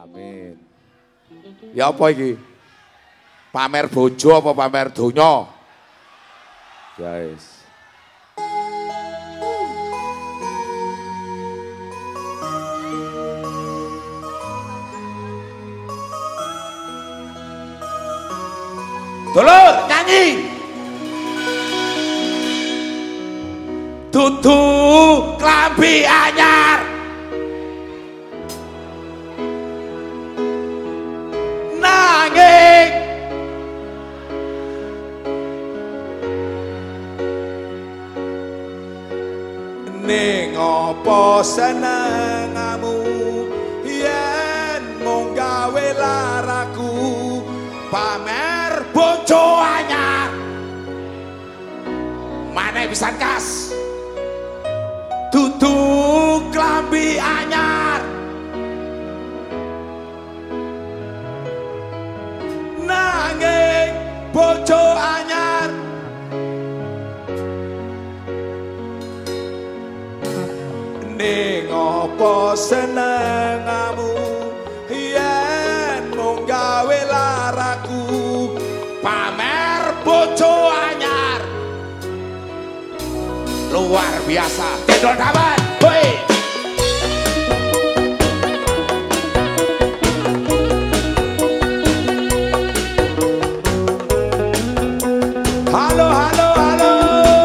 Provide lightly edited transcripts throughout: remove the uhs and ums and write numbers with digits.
Amin. Ya apa iki? Pamer bojo apa pamer donya? Guys. Dulur nyanyi. Dudu klambi anyar. Nanging ning apa senengamu yen mung gawe laraku pamer bojo anyar maneh pisan kas dudu klambi anyar nanging bojo anyar ning apa senengamu yen mung gawe laraku pamer bojo anyar luar biasa Dendol Dawet hoi halo halo halo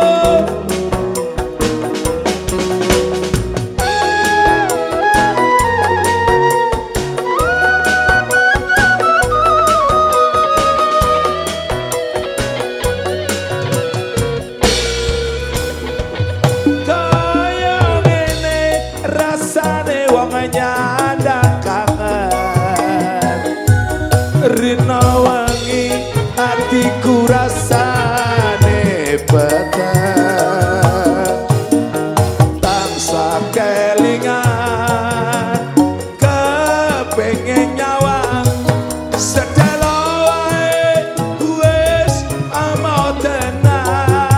nyandang kangen rina wangi hatiku rasane peteng tansah kelingan kepengen nyawang sedelo wae wis amo tenan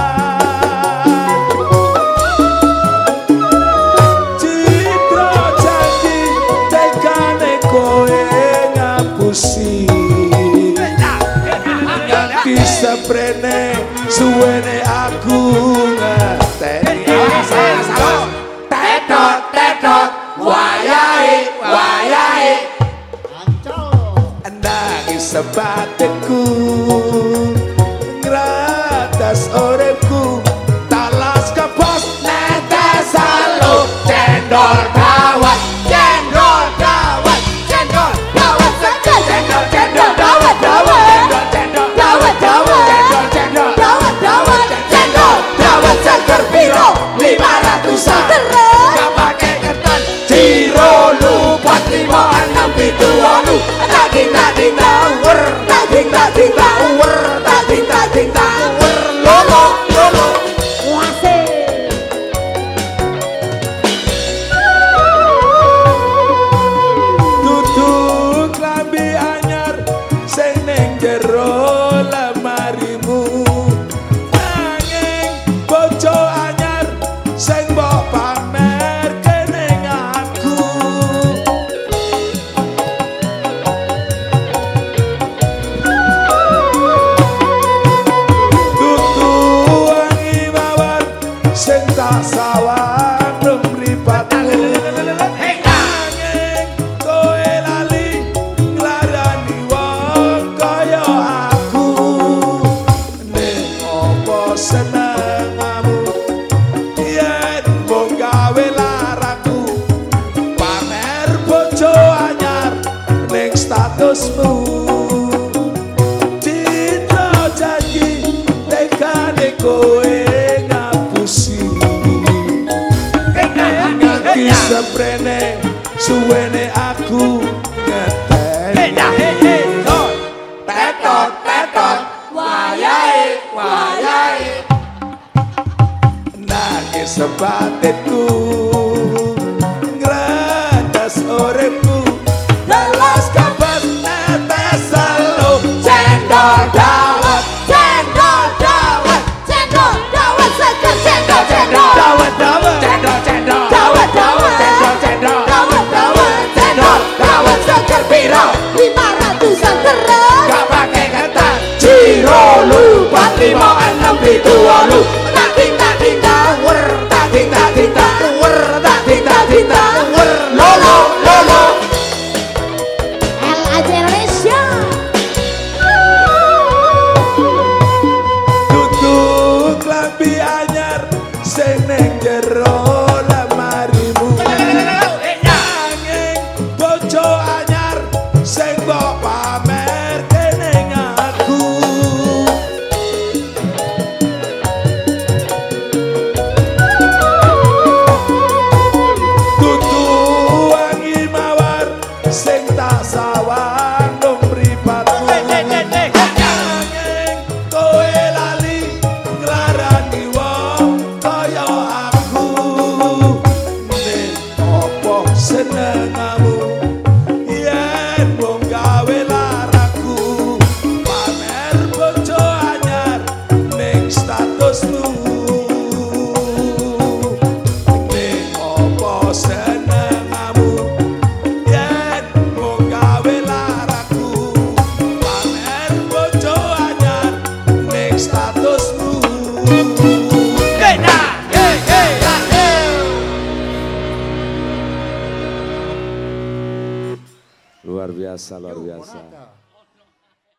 nganti seprene suwene aku ngerteni tetot tetot wayahe wayahe nangis sebatikku ngratas uripku talas kebos netes salo cendol dawet cendol dawet cendol dawet cendol cendol dawet dawet cendol dawet dawet cendol dawet dawet cendol dawet seger piro 500-an gak pake ketan jiro lupat 5-6-7-8 daging daging tawur daging daging tawur daging daging tawur lolo lolo wasih duduk lambi anyar sing ning jero lemarimu nanging bojo anyar sing mbok pamer kening aku dudu wangi mawar sing tak sawang mripatku nanging kowe lali nglarani wong kaya aku ning apa senengamu yen mung gawe laraku pamer bojo anyar ning statusmu citra janji tekane kowe ngapusi nganti seprene suwene aku ngeteni tetot tetot wayahe wayahe nangis sebatikku ngratas uripku telas kebas netes salo cendol dawet cendol dawet cendol dawet seger cendol cendol dawet dawet cendol cendol dawet dawet cendol cendol dawet dawet cendol dawet 5, 6, 7, 8 tak ting tak ting tak wer tak ting tak ting tak wer tak ting tak ting tak wer lolo lolo LAJ Indonesia tutuk lambi anyar sing ning jero lemarimu nanging bojo anyar sing mbok pamer kening aku tutu wangi mawar sing tak sawang dong mripatku nanging kowe lali nglarani wong kaya aku ning opo senengamu yen wong gawe laraku pamer bojo anyar ning statusmu ning opo senengamu yen wong gawe laraku pamer bojo anyar ning statusmu Luar biasa, luar biasa.